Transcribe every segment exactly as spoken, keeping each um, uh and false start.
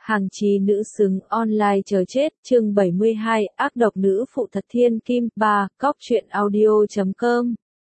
Hàng chí nữ xứng online chờ chết, chương bảy mươi hai, ác độc nữ phụ thật thiên kim, ba, cóc truyện audio chấm com.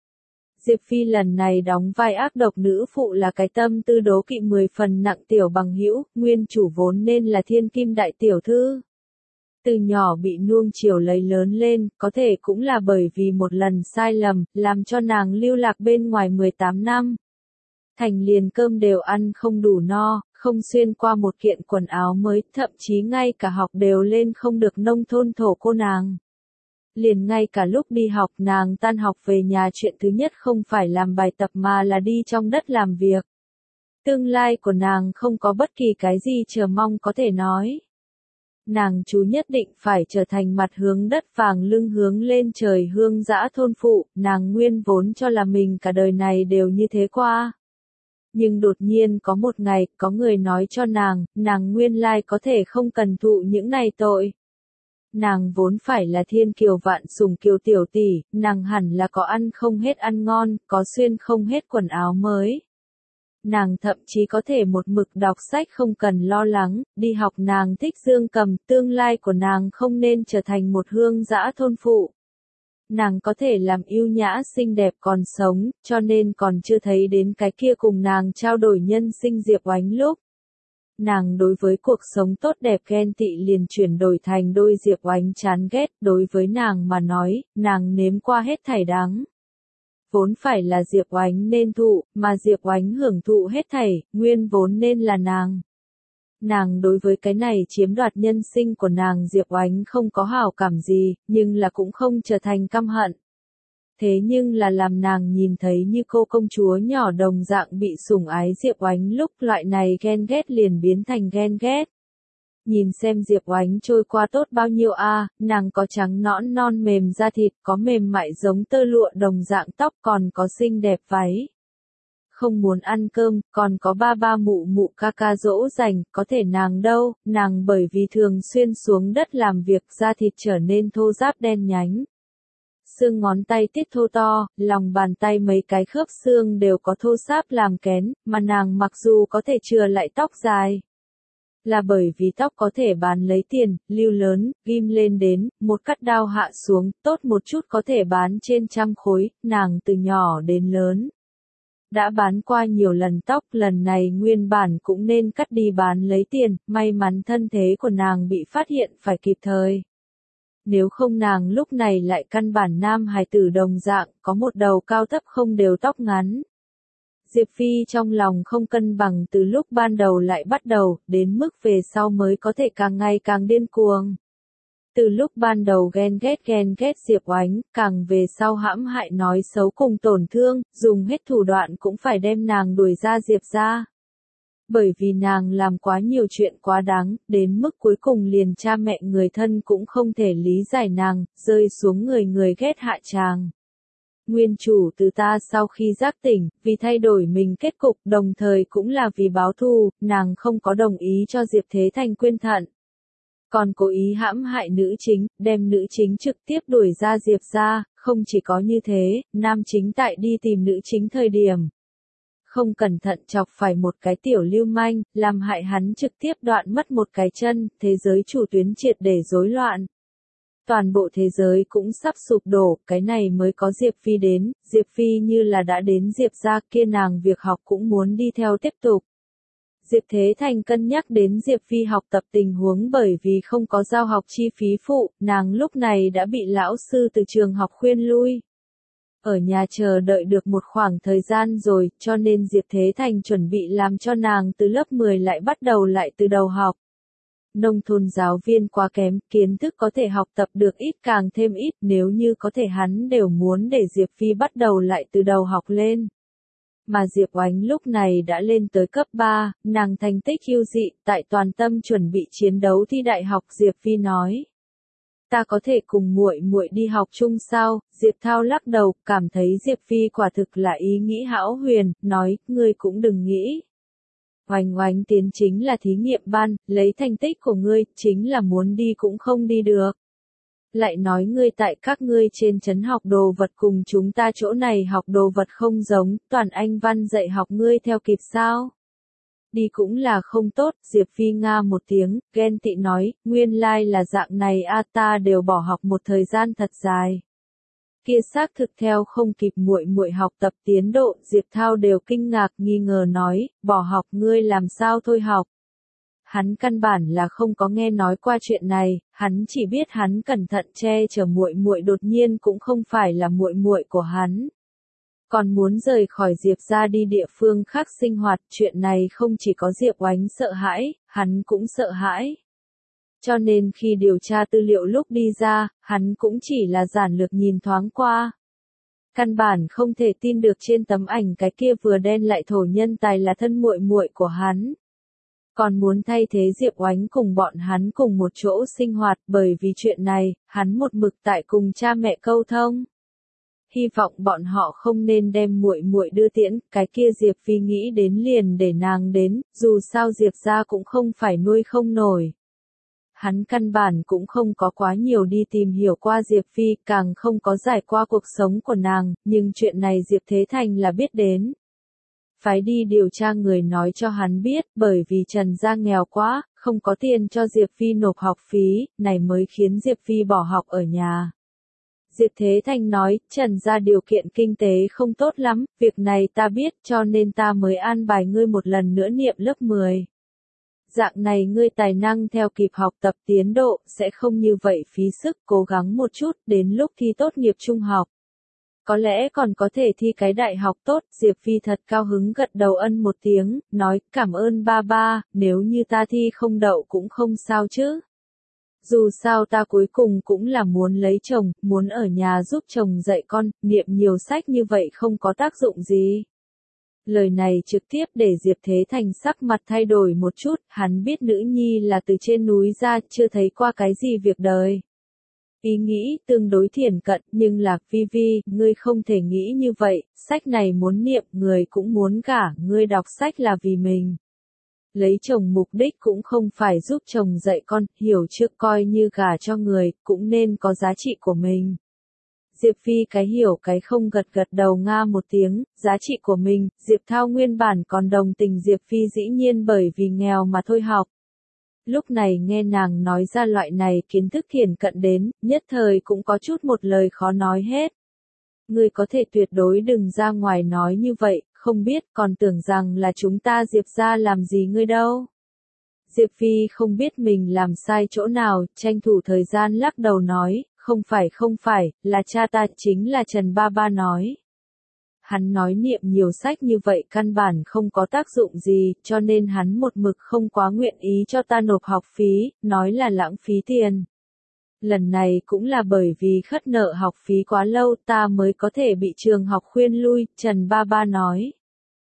Diệp Phi lần này đóng vai ác độc nữ phụ là cái tâm tư đố kỵ mười phần nặng tiểu bằng hữu, nguyên chủ vốn nên là thiên kim đại tiểu thư. Từ nhỏ bị nuông chiều lấy lớn lên, có thể cũng là bởi vì một lần sai lầm, làm cho nàng lưu lạc bên ngoài mười tám năm. Thành liền cơm đều ăn không đủ no, không xuyên qua một kiện quần áo mới, thậm chí ngay cả học đều lên không được nông thôn thổ cô nàng. Liền ngay cả lúc đi học nàng tan học về nhà chuyện thứ nhất không phải làm bài tập mà là đi trong đất làm việc. Tương lai của nàng không có bất kỳ cái gì chờ mong có thể nói. Nàng chú nhất định phải trở thành mặt hướng đất vàng lưng hướng lên trời hương dã thôn phụ, nàng nguyên vốn cho là mình cả đời này đều như thế qua. Nhưng đột nhiên có một ngày, có người nói cho nàng, nàng nguyên lai có thể không cần thụ những này tội. Nàng vốn phải là thiên kiều vạn sủng kiều tiểu tỷ, nàng hẳn là có ăn không hết ăn ngon, có xuyên không hết quần áo mới. Nàng thậm chí có thể một mực đọc sách không cần lo lắng, đi học nàng thích dương cầm, tương lai của nàng không nên trở thành một hương dã thôn phụ. Nàng có thể làm yêu nhã xinh đẹp còn sống, cho nên còn chưa thấy đến cái kia cùng nàng trao đổi nhân sinh Diệp Oánh lúc. Nàng đối với cuộc sống tốt đẹp ghen tị liền chuyển đổi thành đôi Diệp Oánh chán ghét, đối với nàng mà nói, nàng nếm qua hết thảy đắng. Vốn phải là Diệp Oánh nên thụ, mà Diệp Oánh hưởng thụ hết thảy, nguyên vốn nên là nàng. Nàng đối với cái này chiếm đoạt nhân sinh của nàng Diệp Oánh không có hảo cảm gì, nhưng là cũng không trở thành căm hận. Thế nhưng là làm nàng nhìn thấy như cô công chúa nhỏ đồng dạng bị sủng ái Diệp Oánh lúc loại này ghen ghét liền biến thành ghen ghét. Nhìn xem Diệp Oánh trôi qua tốt bao nhiêu a, à, nàng có trắng nõn non mềm da thịt, có mềm mại giống tơ lụa đồng dạng tóc còn có xinh đẹp váy. Không muốn ăn cơm, còn có ba ba mụ mụ ca ca dỗ dành, có thể nàng đâu, nàng bởi vì thường xuyên xuống đất làm việc da thịt trở nên thô ráp đen nhánh. Xương ngón tay tiết thô to, lòng bàn tay mấy cái khớp xương đều có thô ráp làm kén, mà nàng mặc dù có thể chừa lại tóc dài. Là bởi vì tóc có thể bán lấy tiền, lưu lớn, ghim lên đến, một cắt đao hạ xuống, tốt một chút có thể bán trên trăm khối, nàng từ nhỏ đến lớn. Đã bán qua nhiều lần tóc, lần này nguyên bản cũng nên cắt đi bán lấy tiền, may mắn thân thế của nàng bị phát hiện phải kịp thời. Nếu không nàng lúc này lại căn bản nam hài tử đồng dạng, có một đầu cao thấp không đều tóc ngắn. Diệp Phi trong lòng không cân bằng từ lúc ban đầu lại bắt đầu, đến mức về sau mới có thể càng ngày càng điên cuồng. Từ lúc ban đầu ghen ghét ghen ghét Diệp Oánh, càng về sau hãm hại nói xấu cùng tổn thương, dùng hết thủ đoạn cũng phải đem nàng đuổi ra Diệp ra. Bởi vì nàng làm quá nhiều chuyện quá đáng, đến mức cuối cùng liền cha mẹ người thân cũng không thể lý giải nàng, rơi xuống người người ghét hạ tràng. Nguyên chủ từ ta sau khi giác tỉnh, vì thay đổi mình kết cục đồng thời cũng là vì báo thù, nàng không có đồng ý cho Diệp Thế Thành quyên thận. Còn cố ý hãm hại nữ chính, đem nữ chính trực tiếp đuổi ra Diệp ra, không chỉ có như thế, nam chính tại đi tìm nữ chính thời điểm. Không cẩn thận chọc phải một cái tiểu lưu manh, làm hại hắn trực tiếp đoạn mất một cái chân, thế giới chủ tuyến triệt để rối loạn. Toàn bộ thế giới cũng sắp sụp đổ, cái này mới có Diệp Phi đến, Diệp Phi như là đã đến Diệp ra kia nàng việc học cũng muốn đi theo tiếp tục. Diệp Thế Thành cân nhắc đến Diệp Phi học tập tình huống bởi vì không có giao học chi phí phụ, nàng lúc này đã bị lão sư từ trường học khuyên lui. Ở nhà chờ đợi được một khoảng thời gian rồi, cho nên Diệp Thế Thành chuẩn bị làm cho nàng từ lớp mười lại bắt đầu lại từ đầu học. Nông thôn giáo viên quá kém, kiến thức có thể học tập được ít càng thêm ít, nếu như có thể hắn đều muốn để Diệp Phi bắt đầu lại từ đầu học lên. Mà Diệp Oánh lúc này đã lên tới cấp ba, nàng thành tích ưu dị, tại toàn tâm chuẩn bị chiến đấu thi đại học Diệp Phi nói. Ta có thể cùng muội muội đi học chung sao? Diệp Thao lắc đầu, cảm thấy Diệp Phi quả thực là ý nghĩ hão huyền, nói, ngươi cũng đừng nghĩ. Oánh Oánh tiến chính là thí nghiệm ban, lấy thành tích của ngươi, chính là muốn đi cũng không đi được. Lại nói ngươi tại các ngươi trên trấn học đồ vật cùng chúng ta chỗ này học đồ vật không giống, toàn Anh văn dạy học ngươi theo kịp sao? Đi cũng là không tốt, Diệp Phi nga một tiếng, ghen tị nói, nguyên lai là dạng này a ta đều bỏ học một thời gian thật dài. Kia xác thực theo không kịp muội muội học tập tiến độ, Diệp Thao đều kinh ngạc nghi ngờ nói, bỏ học ngươi làm sao thôi học. Hắn căn bản là không có nghe nói qua chuyện này, hắn chỉ biết hắn cẩn thận che chở muội muội đột nhiên cũng không phải là muội muội của hắn. Còn muốn rời khỏi Diệp ra đi địa phương khác sinh hoạt, chuyện này không chỉ có Diệp Oánh sợ hãi, hắn cũng sợ hãi. Cho nên khi điều tra tư liệu lúc đi ra, hắn cũng chỉ là giản lược nhìn thoáng qua. Căn bản không thể tin được trên tấm ảnh cái kia vừa đen lại thổ nhân tài là thân muội muội của hắn. Còn muốn thay thế Diệp Oánh cùng bọn hắn cùng một chỗ sinh hoạt, bởi vì chuyện này, hắn một mực tại cùng cha mẹ câu thông. Hy vọng bọn họ không nên đem muội muội đưa tiễn, cái kia Diệp Phi nghĩ đến liền để nàng đến, dù sao Diệp gia cũng không phải nuôi không nổi. Hắn căn bản cũng không có quá nhiều đi tìm hiểu qua Diệp Phi, càng không có giải qua cuộc sống của nàng, nhưng chuyện này Diệp Thế Thành là biết đến. Phái đi điều tra người nói cho hắn biết, bởi vì Trần gia nghèo quá, không có tiền cho Diệp Phi nộp học phí, này mới khiến Diệp Phi bỏ học ở nhà. Diệp Thế Thành nói, Trần gia điều kiện kinh tế không tốt lắm, việc này ta biết cho nên ta mới an bài ngươi một lần nữa niệm lớp mười. Dạng này ngươi tài năng theo kịp học tập tiến độ, sẽ không như vậy phí sức, cố gắng một chút, đến lúc thi tốt nghiệp trung học. Có lẽ còn có thể thi cái đại học tốt, Diệp Phi thật cao hứng gật đầu ân một tiếng, nói, cảm ơn ba ba, nếu như ta thi không đậu cũng không sao chứ. Dù sao ta cuối cùng cũng là muốn lấy chồng, muốn ở nhà giúp chồng dạy con, niệm nhiều sách như vậy không có tác dụng gì. Lời này trực tiếp để Diệp Thế Thành sắc mặt thay đổi một chút, hắn biết nữ nhi là từ trên núi ra, chưa thấy qua cái gì việc đời. Ý nghĩ tương đối thiển cận, nhưng là, Vi Vi, ngươi không thể nghĩ như vậy, sách này muốn niệm, người cũng muốn gả, ngươi đọc sách là vì mình. Lấy chồng mục đích cũng không phải giúp chồng dạy con, hiểu trước coi như gả cho người, cũng nên có giá trị của mình. Diệp Phi cái hiểu cái không gật gật đầu nga một tiếng, giá trị của mình, Diệp Thao nguyên bản còn đồng tình Diệp Phi dĩ nhiên bởi vì nghèo mà thôi học. Lúc này nghe nàng nói ra loại này kiến thức thiển cận đến, nhất thời cũng có chút một lời khó nói hết. Ngươi có thể tuyệt đối đừng ra ngoài nói như vậy, không biết còn tưởng rằng là chúng ta Diệp ra làm gì ngươi đâu. Diệp Phi không biết mình làm sai chỗ nào, tranh thủ thời gian lắc đầu nói, không phải không phải, là cha ta chính là Trần Ba Ba nói. Hắn nói niệm nhiều sách như vậy căn bản không có tác dụng gì, cho nên hắn một mực không quá nguyện ý cho ta nộp học phí, nói là lãng phí tiền. Lần này cũng là bởi vì khất nợ học phí quá lâu ta mới có thể bị trường học khuyên lui, Trần Ba Ba nói.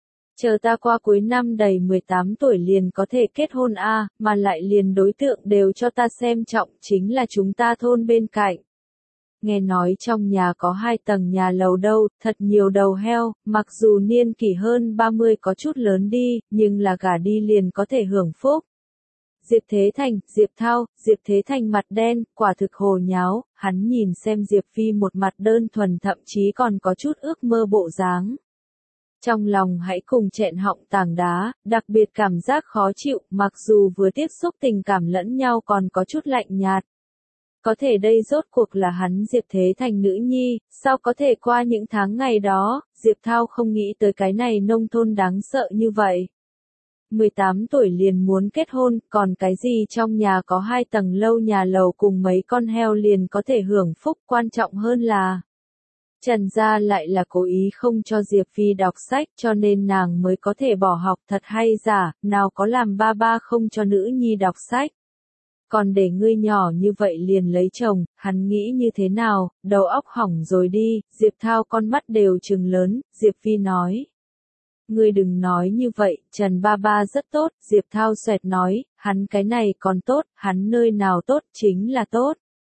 Chờ ta qua cuối năm đầy mười tám tuổi liền có thể kết hôn a, mà lại liền đối tượng đều cho ta xem trọng, chính là chúng ta thôn bên cạnh. Nghe nói trong nhà có hai tầng nhà lầu đâu, thật nhiều đầu heo, mặc dù niên kỷ hơn ba mươi có chút lớn đi, nhưng là gả đi liền có thể hưởng phúc. Diệp Thế Thành, Diệp Thao, Diệp Thế Thành mặt đen, quả thực hồ nháo, hắn nhìn xem Diệp Phi một mặt đơn thuần thậm chí còn có chút ước mơ bộ dáng. Trong lòng hãy cùng chẹn họng tảng đá, đặc biệt cảm giác khó chịu, mặc dù vừa tiếp xúc tình cảm lẫn nhau còn có chút lạnh nhạt. Có thể đây rốt cuộc là hắn Diệp Thế Thành nữ nhi, sao có thể qua những tháng ngày đó, Diệp Thao không nghĩ tới cái này nông thôn đáng sợ như vậy. mười tám tuổi liền muốn kết hôn, còn cái gì trong nhà có hai tầng lâu nhà lầu cùng mấy con heo liền có thể hưởng phúc, quan trọng hơn là Trần gia lại là cố ý không cho Diệp Phi đọc sách cho nên nàng mới có thể bỏ học, thật hay giả, nào có làm ba ba không cho nữ nhi đọc sách. Còn để ngươi nhỏ như vậy liền lấy chồng, hắn nghĩ như thế nào, đầu óc hỏng rồi đi, Diệp Thao con mắt đều trừng lớn, Diệp Phi nói. Ngươi đừng nói như vậy, Trần Ba Ba rất tốt, Diệp Thao xoẹt nói, hắn cái này còn tốt, hắn nơi nào tốt, chính là tốt.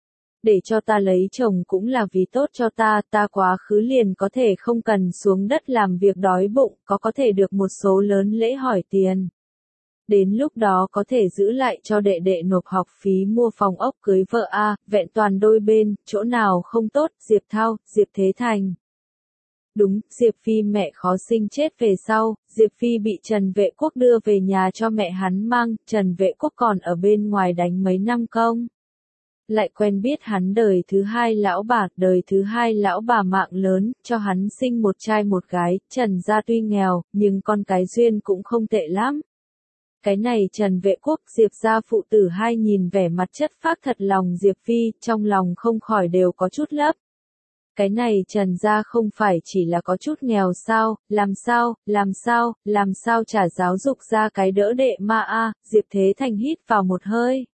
Để cho ta lấy chồng cũng là vì tốt cho ta, ta quá khứ liền có thể không cần xuống đất làm việc đói bụng, có có thể được một số lớn lễ hỏi tiền. Đến lúc đó có thể giữ lại cho đệ đệ nộp học phí mua phòng ốc cưới vợ a, vẹn toàn đôi bên, chỗ nào không tốt, Diệp Thao, Diệp Thế Thành. đúng, Diệp Phi mẹ khó sinh chết về sau, Diệp Phi bị Trần Vệ Quốc đưa về nhà cho mẹ hắn mang, Trần Vệ Quốc còn ở bên ngoài đánh mấy năm công. Lại quen biết hắn đời thứ hai lão bà, đời thứ hai lão bà mạng lớn, cho hắn sinh một trai một gái, Trần gia tuy nghèo, nhưng con cái duyên cũng không tệ lắm. Cái này Trần Vệ Quốc, Diệp gia phụ tử hai nhìn vẻ mặt chất phác thật lòng Diệp Phi, trong lòng không khỏi đều có chút lấp. Cái này Trần gia không phải chỉ là có chút nghèo sao, làm sao, làm sao, làm sao trả giáo dục ra cái đỡ đệ ma a, Diệp Thế Thành hít vào một hơi.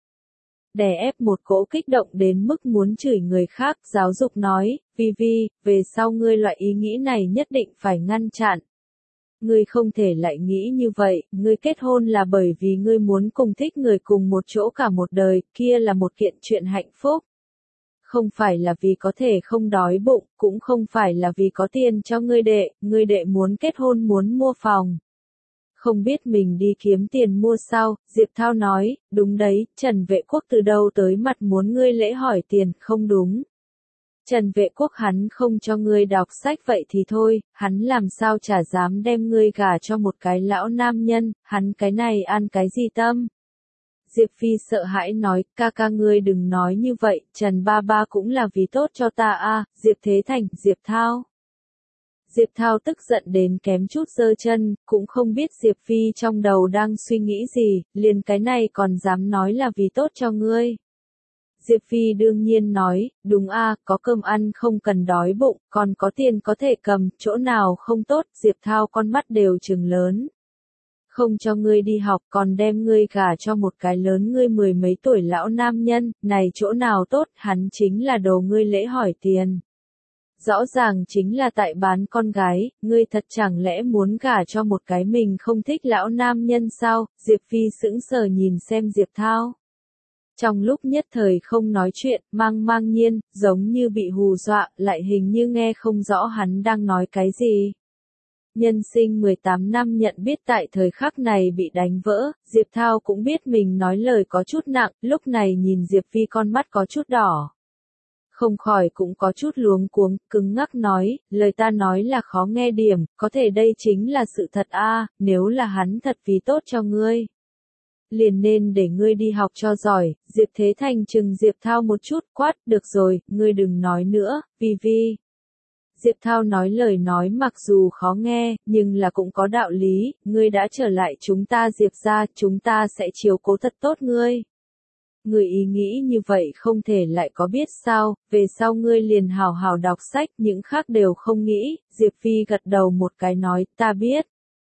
Đè ép một cỗ kích động đến mức muốn chửi người khác, giáo dục nói, Vi Vi, về sau ngươi loại ý nghĩ này nhất định phải ngăn chặn. Ngươi không thể lại nghĩ như vậy, ngươi kết hôn là bởi vì ngươi muốn cùng thích người cùng một chỗ cả một đời, kia là một kiện chuyện hạnh phúc. Không phải là vì có thể không đói bụng, cũng không phải là vì có tiền cho ngươi đệ, ngươi đệ muốn kết hôn muốn mua phòng. Không biết mình đi kiếm tiền mua sao, Diệp Thao nói, đúng đấy, Trần Vệ Quốc từ đâu tới mặt muốn ngươi lễ hỏi tiền, không đúng. Trần Vệ Quốc hắn không cho ngươi đọc sách vậy thì thôi, hắn làm sao chả dám đem ngươi gả cho một cái lão nam nhân, hắn cái này ăn cái gì tâm. Diệp Phi sợ hãi nói, ca ca ngươi đừng nói như vậy, Trần ba ba cũng là vì tốt cho ta a, Diệp Thế Thành, Diệp Thao. Diệp Thao tức giận đến kém chút giơ chân, cũng không biết Diệp Phi trong đầu đang suy nghĩ gì, liền cái này còn dám nói là vì tốt cho ngươi. Diệp Phi đương nhiên nói, đúng a, có cơm ăn không cần đói bụng, còn có tiền có thể cầm, chỗ nào không tốt, Diệp Thao con mắt đều trừng lớn. Không cho ngươi đi học còn đem ngươi gả cho một cái lớn ngươi mười mấy tuổi lão nam nhân, này chỗ nào tốt, hắn chính là đồ ngươi lễ hỏi tiền. Rõ ràng chính là tại bán con gái, ngươi thật chẳng lẽ muốn gả cho một cái mình không thích lão nam nhân sao, Diệp Phi sững sờ nhìn xem Diệp Thao. Trong lúc nhất thời không nói chuyện, mang mang nhiên, giống như bị hù dọa, lại hình như nghe không rõ hắn đang nói cái gì. Nhân sinh mười tám năm nhận biết tại thời khắc này bị đánh vỡ, Diệp Thao cũng biết mình nói lời có chút nặng, lúc này nhìn Diệp Phi con mắt có chút đỏ. Không khỏi cũng có chút luống cuống, cứng ngắc nói, lời ta nói là khó nghe điểm, có thể đây chính là sự thật a, nếu là hắn thật vì tốt cho ngươi. Liền nên để ngươi đi học cho giỏi, Diệp Thế Thành chừng Diệp Thao một chút, quát, được rồi, ngươi đừng nói nữa, Vi Vi. Diệp Thao nói lời nói mặc dù khó nghe, nhưng là cũng có đạo lý, ngươi đã trở lại chúng ta Diệp ra, chúng ta sẽ chiếu cố thật tốt ngươi. Ngươi ý nghĩ như vậy không thể lại có biết sao, về sau ngươi liền hào hào đọc sách, những khác đều không nghĩ, Diệp Phi gật đầu một cái nói, ta biết.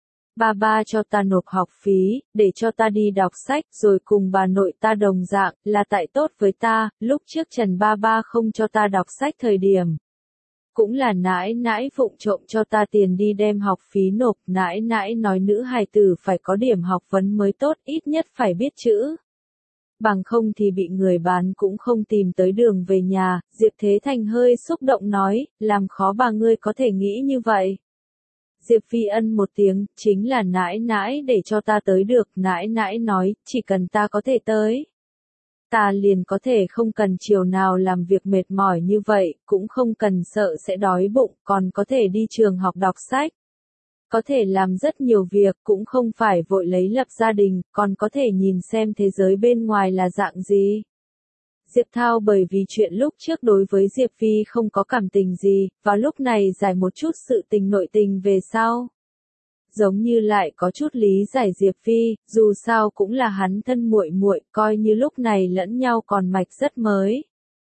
Ba ba cho ta nộp học phí, để cho ta đi đọc sách, rồi cùng bà nội ta đồng dạng, là tại tốt với ta, lúc trước Trần ba ba không cho ta đọc sách thời điểm. Cũng là nãi nãi phụng trộm cho ta tiền đi đem học phí nộp, nãi nãi nói nữ hài tử phải có điểm học vấn mới tốt, ít nhất phải biết chữ. Bằng không thì bị người bán cũng không tìm tới đường về nhà, Diệp Thế Thành hơi xúc động nói, làm khó bà ngươi có thể nghĩ như vậy. Diệp Phi ân một tiếng, chính là nãi nãi để cho ta tới được, nãi nãi nói, chỉ cần ta có thể tới. Ta liền có thể không cần chiều nào làm việc mệt mỏi như vậy, cũng không cần sợ sẽ đói bụng, còn có thể đi trường học đọc sách. Có thể làm rất nhiều việc, cũng không phải vội lấy lập gia đình, còn có thể nhìn xem thế giới bên ngoài là dạng gì. Diệp Thao bởi vì chuyện lúc trước đối với Diệp Phi không có cảm tình gì, và lúc này giải một chút sự tình nội tình về sau. Giống như lại có chút lý giải Diệp Phi, dù sao cũng là hắn thân muội muội, coi như lúc này lẫn nhau còn mạch rất mới.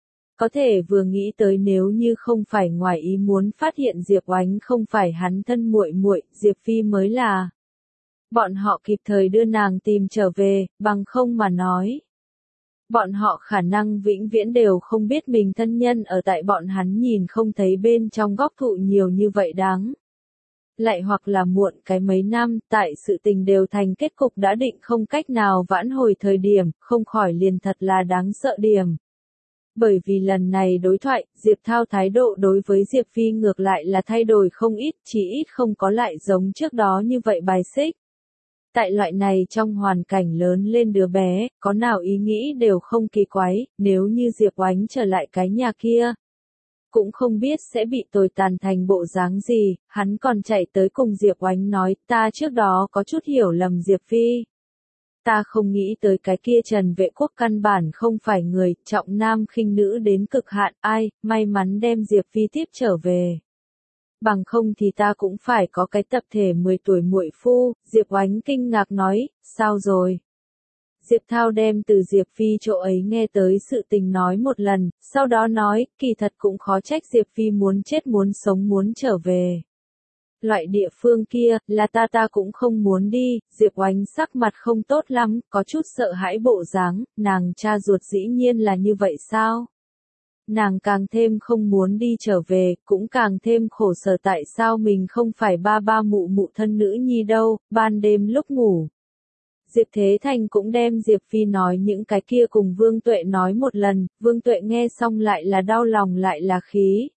Có thể vừa nghĩ tới nếu như không phải ngoài ý muốn phát hiện Diệp Oánh không phải hắn thân muội muội, Diệp Phi mới là. Bọn họ kịp thời đưa nàng tìm trở về, bằng không mà nói. Bọn họ khả năng vĩnh viễn đều không biết mình thân nhân ở tại bọn hắn nhìn không thấy bên trong góc thụ nhiều như vậy đáng. Lại hoặc là muộn cái mấy năm, tại sự tình đều thành kết cục đã định không cách nào vãn hồi thời điểm, không khỏi liền thật là đáng sợ điểm. Bởi vì lần này đối thoại, Diệp Thao thái độ đối với Diệp Phi ngược lại là thay đổi không ít, chỉ ít không có lại giống trước đó như vậy bài xích. Tại loại này trong hoàn cảnh lớn lên đứa bé, có nào ý nghĩ đều không kỳ quái, nếu như Diệp Oánh trở lại cái nhà kia. cũng không biết sẽ bị tồi tàn thành bộ dáng gì, hắn còn chạy tới cùng Diệp Oánh nói, ta trước đó có chút hiểu lầm Diệp Phi. Ta không nghĩ tới cái kia Trần Vệ Quốc căn bản không phải người, trọng nam khinh nữ đến cực hạn, ai, may mắn đem Diệp Phi tiếp trở về. Bằng không thì ta cũng phải có cái tập thể mười tuổi muội phu, Diệp Oánh kinh ngạc nói, sao rồi? Diệp Thao đem từ Diệp Phi chỗ ấy nghe tới sự tình nói một lần, sau đó nói, kỳ thật cũng khó trách Diệp Phi muốn chết muốn sống muốn trở về. Loại địa phương kia, là ta ta cũng không muốn đi, Diệp Oánh sắc mặt không tốt lắm, có chút sợ hãi bộ dáng, nàng cha ruột dĩ nhiên là như vậy sao? Nàng càng thêm không muốn đi trở về, cũng càng thêm khổ sở tại sao mình không phải ba ba mụ mụ thân nữ nhi đâu, ban đêm lúc ngủ. Diệp Thế Thành cũng đem Diệp Phi nói những cái kia cùng Vương Tuệ nói một lần, Vương Tuệ nghe xong lại là đau lòng lại là khí.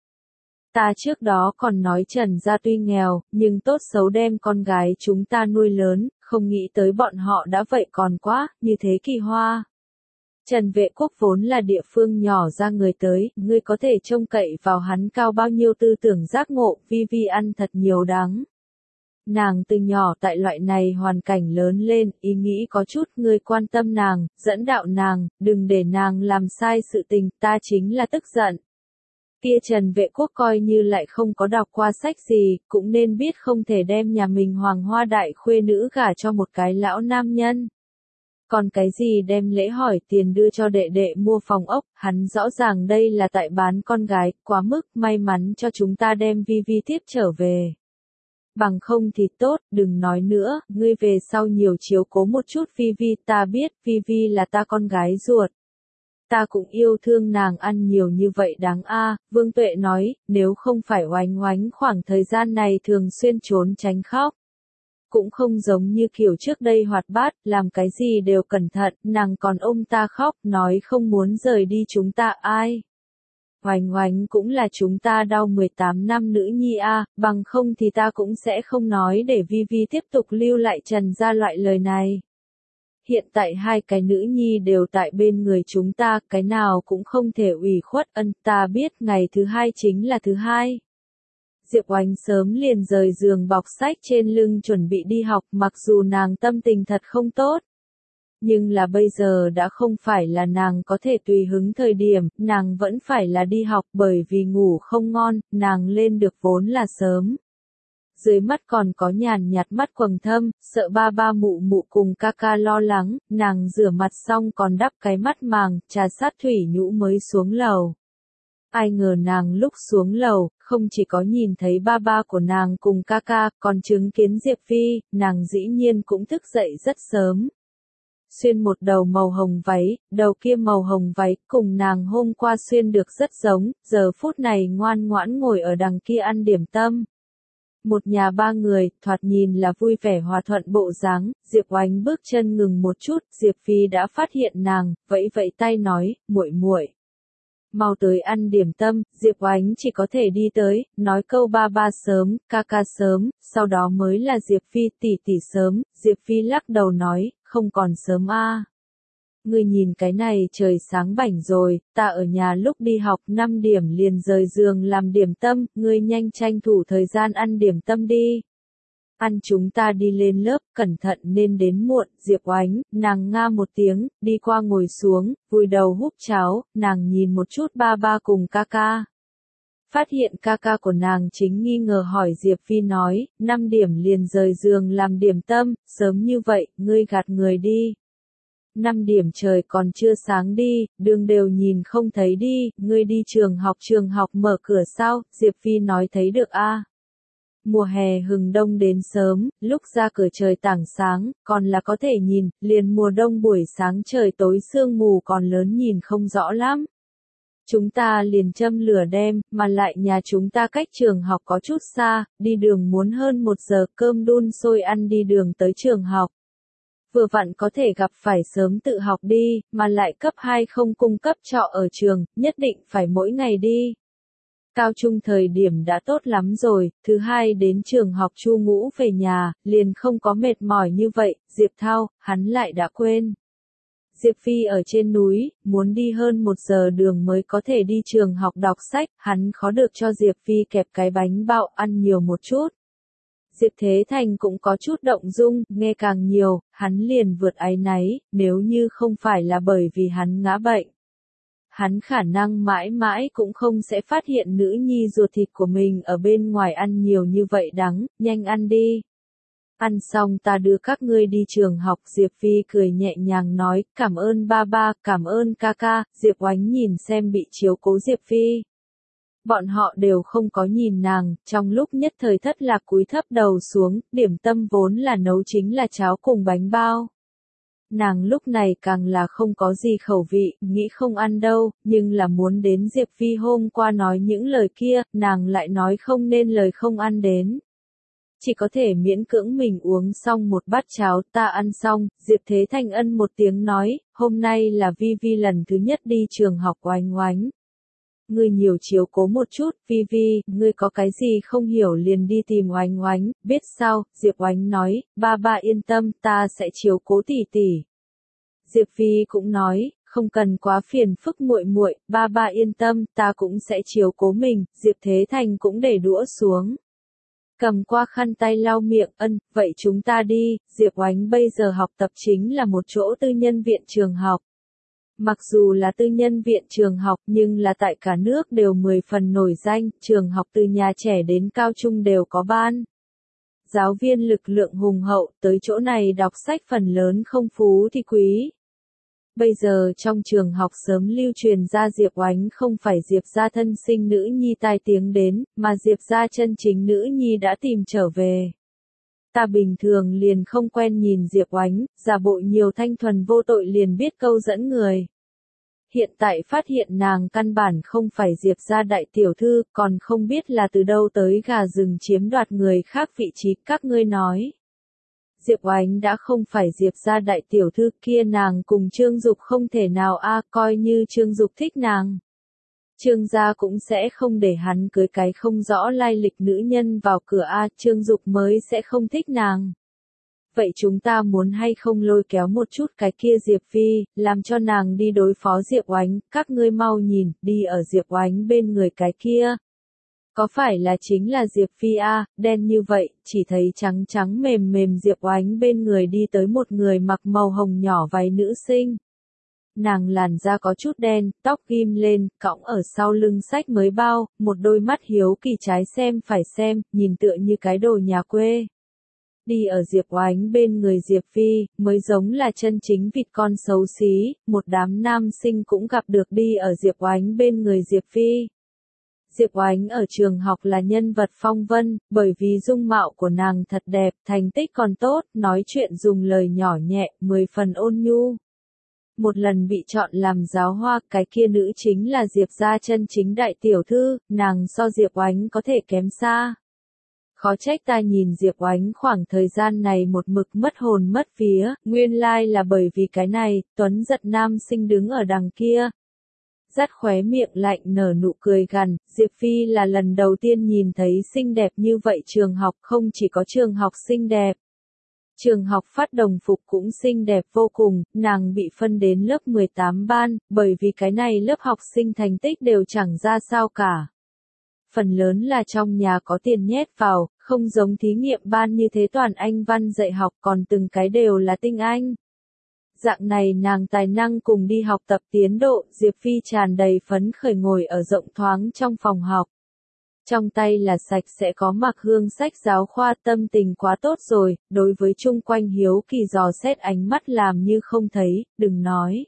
Ta trước đó còn nói Trần gia tuy nghèo, nhưng tốt xấu đem con gái chúng ta nuôi lớn, không nghĩ tới bọn họ đã vậy còn quá, như thế kỳ hoa. Trần Vệ Quốc vốn là địa phương nhỏ ra người tới, ngươi có thể trông cậy vào hắn cao bao nhiêu tư tưởng giác ngộ, Vi Vi ăn thật nhiều đắng. Nàng từ nhỏ tại loại này hoàn cảnh lớn lên, ý nghĩ có chút ngươi quan tâm nàng, dẫn đạo nàng, đừng để nàng làm sai sự tình, ta chính là tức giận. Kia Trần Vệ Quốc coi như lại không có đọc qua sách gì, cũng nên biết không thể đem nhà mình hoàng hoa đại khuê nữ gả cho một cái lão nam nhân. Còn cái gì đem lễ hỏi tiền đưa cho đệ đệ mua phòng ốc, hắn rõ ràng đây là tại bán con gái, quá mức may mắn cho chúng ta đem Vi Vi tiếp trở về. Bằng không thì tốt, đừng nói nữa, ngươi về sau nhiều chiếu cố một chút Vi Vi, ta biết, Vi Vi là ta con gái ruột. Ta cũng yêu thương nàng ăn nhiều như vậy đáng a. Vương Tuệ nói, nếu không phải Oánh Oánh khoảng thời gian này thường xuyên trốn tránh khóc. Cũng không giống như kiểu trước đây hoạt bát, làm cái gì đều cẩn thận, nàng còn ôm ta khóc, nói không muốn rời đi chúng ta ai. Oánh Oánh cũng là chúng ta đau mười tám năm nữ nhi a, bằng không thì ta cũng sẽ không nói để Vi Vi tiếp tục lưu lại Trần gia loại lời này. Hiện tại hai cái nữ nhi đều tại bên người chúng ta, cái nào cũng không thể ủy khuất ân, ta biết ngày thứ hai chính là thứ hai. Diệp Oánh sớm liền rời giường bọc sách trên lưng chuẩn bị đi học, mặc dù nàng tâm tình thật không tốt. Nhưng là bây giờ đã không phải là nàng có thể tùy hứng thời điểm, nàng vẫn phải là đi học bởi vì ngủ không ngon, nàng lên được vốn là sớm. Dưới mắt còn có nhàn nhạt mắt quầng thâm, sợ ba ba mụ mụ cùng ca ca lo lắng, nàng rửa mặt xong còn đắp cái mắt màng, trà sát thủy nhũ mới xuống lầu. Ai ngờ nàng lúc xuống lầu, không chỉ có nhìn thấy ba ba của nàng cùng ca ca, còn chứng kiến Diệp Phi, nàng dĩ nhiên cũng thức dậy rất sớm. Xuyên một đầu màu hồng váy, đầu kia màu hồng váy, cùng nàng hôm qua xuyên được rất giống, giờ phút này ngoan ngoãn ngồi ở đằng kia ăn điểm tâm. Một nhà ba người, thoạt nhìn là vui vẻ hòa thuận bộ dáng, Diệp Oánh bước chân ngừng một chút, Diệp Phi đã phát hiện nàng, vẫy vẫy tay nói, muội muội, mau tới ăn điểm tâm, Diệp Oánh chỉ có thể đi tới, nói câu ba ba sớm, ca ca sớm, sau đó mới là Diệp Phi tỷ tỷ sớm, Diệp Phi lắc đầu nói, không còn sớm a. À. Ngươi nhìn cái này trời sáng bảnh rồi, ta ở nhà lúc đi học năm điểm liền rời giường làm điểm tâm, ngươi nhanh tranh thủ thời gian ăn điểm tâm đi. Ăn chúng ta đi lên lớp, cẩn thận nên đến muộn, Diệp Oánh, nàng nga một tiếng, đi qua ngồi xuống, vùi đầu húp cháo, nàng nhìn một chút ba ba cùng ca ca. Phát hiện ca ca của nàng chính nghi ngờ hỏi Diệp Phi nói, năm điểm liền rời giường làm điểm tâm, sớm như vậy, ngươi gạt người đi. Năm điểm trời còn chưa sáng đi, đường đều nhìn không thấy đi, ngươi đi trường học trường học mở cửa sao, Diệp Phi nói thấy được a. À. Mùa hè hừng đông đến sớm, lúc ra cửa trời tảng sáng, còn là có thể nhìn, liền mùa đông buổi sáng trời tối sương mù còn lớn nhìn không rõ lắm. Chúng ta liền châm lửa đem, mà lại nhà chúng ta cách trường học có chút xa, đi đường muốn hơn một giờ, cơm đun sôi ăn đi đường tới trường học. Vừa vặn có thể gặp phải sớm tự học đi, mà lại cấp hai không cung cấp trọ ở trường, nhất định phải mỗi ngày đi. Cao trung thời điểm đã tốt lắm rồi, thứ hai đến trường học chu ngũ về nhà, liền không có mệt mỏi như vậy, Diệp Thao, hắn lại đã quên. Diệp Phi ở trên núi, muốn đi hơn một giờ đường mới có thể đi trường học đọc sách, hắn khó được cho Diệp Phi kẹp cái bánh bao ăn nhiều một chút. Diệp Thế Thành cũng có chút động dung, nghe càng nhiều, hắn liền vượt áy náy, nếu như không phải là bởi vì hắn ngã bệnh. Hắn khả năng mãi mãi cũng không sẽ phát hiện nữ nhi ruột thịt của mình ở bên ngoài ăn nhiều như vậy đắng, nhanh ăn đi. Ăn xong ta đưa các ngươi đi trường học, Diệp Phi cười nhẹ nhàng nói, cảm ơn ba ba, cảm ơn ca ca. Diệp Oánh nhìn xem bị chiếu cố Diệp Phi. Bọn họ đều không có nhìn nàng, trong lúc nhất thời thất lạc cúi thấp đầu xuống, điểm tâm vốn là nấu chính là cháo cùng bánh bao. Nàng lúc này càng là không có gì khẩu vị, nghĩ không ăn đâu, nhưng là muốn đến Diệp Phi hôm qua nói những lời kia, nàng lại nói không nên lời không ăn đến. Chỉ có thể miễn cưỡng mình uống xong một bát cháo, ta ăn xong, Diệp Thế Thành ân một tiếng nói, hôm nay là Vi Vi lần thứ nhất đi trường học. Oánh Oánh. Ngươi nhiều chiếu cố một chút, Vi Vi, ngươi có cái gì không hiểu liền đi tìm Oánh Oánh, biết sao? Diệp Oánh nói, ba ba yên tâm, ta sẽ chiếu cố tỷ tỷ. Diệp Vi cũng nói, không cần quá phiền phức muội muội, ba ba yên tâm, ta cũng sẽ chiếu cố mình. Diệp Thế Thành cũng để đũa xuống, cầm qua khăn tay lau miệng, ân, vậy chúng ta đi. Diệp Oánh bây giờ học tập chính là một chỗ tư nhân viện trường học. Mặc dù là tư nhân viện trường học nhưng là tại cả nước đều mười phần nổi danh, trường học từ nhà trẻ đến cao trung đều có ban. Giáo viên lực lượng hùng hậu, tới chỗ này đọc sách phần lớn không phú thì quý. Bây giờ trong trường học sớm lưu truyền ra Diệp Oánh không phải Diệp gia thân sinh nữ nhi tai tiếng đến, mà Diệp gia chân chính nữ nhi đã tìm trở về. Ta bình thường liền không quen nhìn Diệp Oánh, giả bộ nhiều thanh thuần vô tội liền biết câu dẫn người. Hiện tại phát hiện nàng căn bản không phải Diệp gia đại tiểu thư, còn không biết là từ đâu tới gà rừng chiếm đoạt người khác vị trí, các ngươi nói. Diệp Oánh đã không phải Diệp gia đại tiểu thư kia, nàng cùng Trương Dục không thể nào a, coi như Trương Dục thích nàng. Trương gia cũng sẽ không để hắn cưới cái không rõ lai lịch nữ nhân vào cửa a, Trương Dục mới sẽ không thích nàng. Vậy chúng ta muốn hay không lôi kéo một chút cái kia Diệp Phi, làm cho nàng đi đối phó Diệp Oánh, các ngươi mau nhìn, đi ở Diệp Oánh bên người cái kia. Có phải là chính là Diệp Phi a, đen như vậy, chỉ thấy trắng trắng mềm mềm Diệp Oánh bên người đi tới một người mặc màu hồng nhỏ váy nữ sinh. Nàng làn da có chút đen, tóc ghim lên, cõng ở sau lưng sách mới bao, một đôi mắt hiếu kỳ trái xem phải xem, nhìn tựa như cái đồ nhà quê. Đi ở Diệp Oánh bên người Diệp Phi, mới giống là chân chính vịt con xấu xí, một đám nam sinh cũng gặp được đi ở Diệp Oánh bên người Diệp Phi. Diệp Oánh ở trường học là nhân vật phong vân, bởi vì dung mạo của nàng thật đẹp, thành tích còn tốt, nói chuyện dùng lời nhỏ nhẹ, mười phần ôn nhu. Một lần bị chọn làm giáo hoa, cái kia nữ chính là Diệp gia chân chính đại tiểu thư, nàng so Diệp Oánh có thể kém xa. Khó trách ta nhìn Diệp Oánh khoảng thời gian này một mực mất hồn mất vía, nguyên lai là bởi vì cái này, Tuấn giật nam sinh đứng ở đằng kia. Dắt khóe miệng lạnh nở nụ cười gằn, Diệp Phi là lần đầu tiên nhìn thấy xinh đẹp như vậy trường học, không chỉ có trường học xinh đẹp. Trường học phát đồng phục cũng xinh đẹp vô cùng, nàng bị phân đến lớp mười tám ban, bởi vì cái này lớp học sinh thành tích đều chẳng ra sao cả. Phần lớn là trong nhà có tiền nhét vào, không giống thí nghiệm ban như thế toàn Anh văn dạy học, còn từng cái đều là tinh Anh. Dạng này nàng tài năng cùng đi học tập tiến độ, Diệp Phi tràn đầy phấn khởi ngồi ở rộng thoáng trong phòng học. Trong tay là sạch sẽ có mặc hương sách giáo khoa, tâm tình quá tốt rồi, đối với chung quanh hiếu kỳ dò xét ánh mắt làm như không thấy, đừng nói.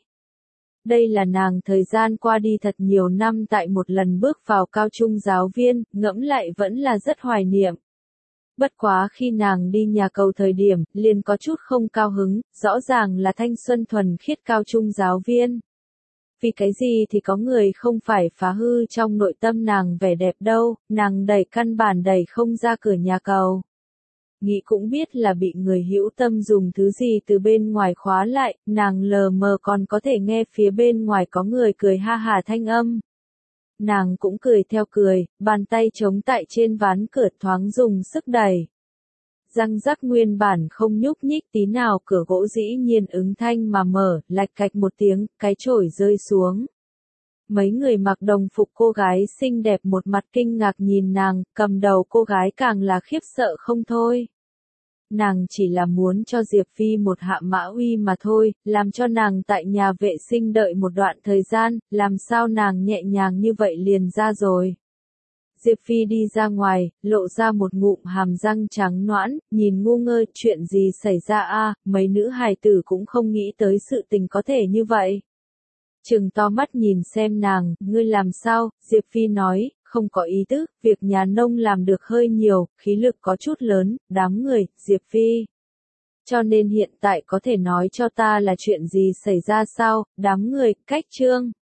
Đây là nàng thời gian qua đi thật nhiều năm tại một lần bước vào cao trung giáo viên, ngẫm lại vẫn là rất hoài niệm. Bất quá khi nàng đi nhà cầu thời điểm, liền có chút không cao hứng, rõ ràng là thanh xuân thuần khiết cao trung giáo viên. Vì cái gì thì có người không phải phá hư trong nội tâm nàng vẻ đẹp đâu, nàng đẩy căn bản đẩy không ra cửa nhà cầu. Nghĩ cũng biết là bị người hữu tâm dùng thứ gì từ bên ngoài khóa lại, nàng lờ mờ còn có thể nghe phía bên ngoài có người cười ha hà thanh âm. Nàng cũng cười theo cười, bàn tay chống tại trên ván cửa thoáng dùng sức đẩy. răng rắc nguyên bản không nhúc nhích tí nào cửa gỗ dĩ nhiên ứng thanh mà mở, lạch cạch một tiếng, cái chổi rơi xuống. Mấy người mặc đồng phục cô gái xinh đẹp một mặt kinh ngạc nhìn nàng, cầm đầu cô gái càng là khiếp sợ không thôi. Nàng chỉ là muốn cho Diệp Phi một hạ mã uy mà thôi, làm cho nàng tại nhà vệ sinh đợi một đoạn thời gian, làm sao nàng nhẹ nhàng như vậy liền ra rồi. Diệp Phi đi ra ngoài, lộ ra một ngụm hàm răng trắng nõn, nhìn ngu ngơ, chuyện gì xảy ra a? Mấy nữ hài tử cũng không nghĩ tới sự tình có thể như vậy. Trừng to mắt nhìn xem nàng, ngươi làm sao? Diệp Phi nói, không có ý tứ, việc nhà nông làm được hơi nhiều, khí lực có chút lớn, đám người, Diệp Phi. Cho nên hiện tại có thể nói cho ta là chuyện gì xảy ra sao? Đám người, cách trương.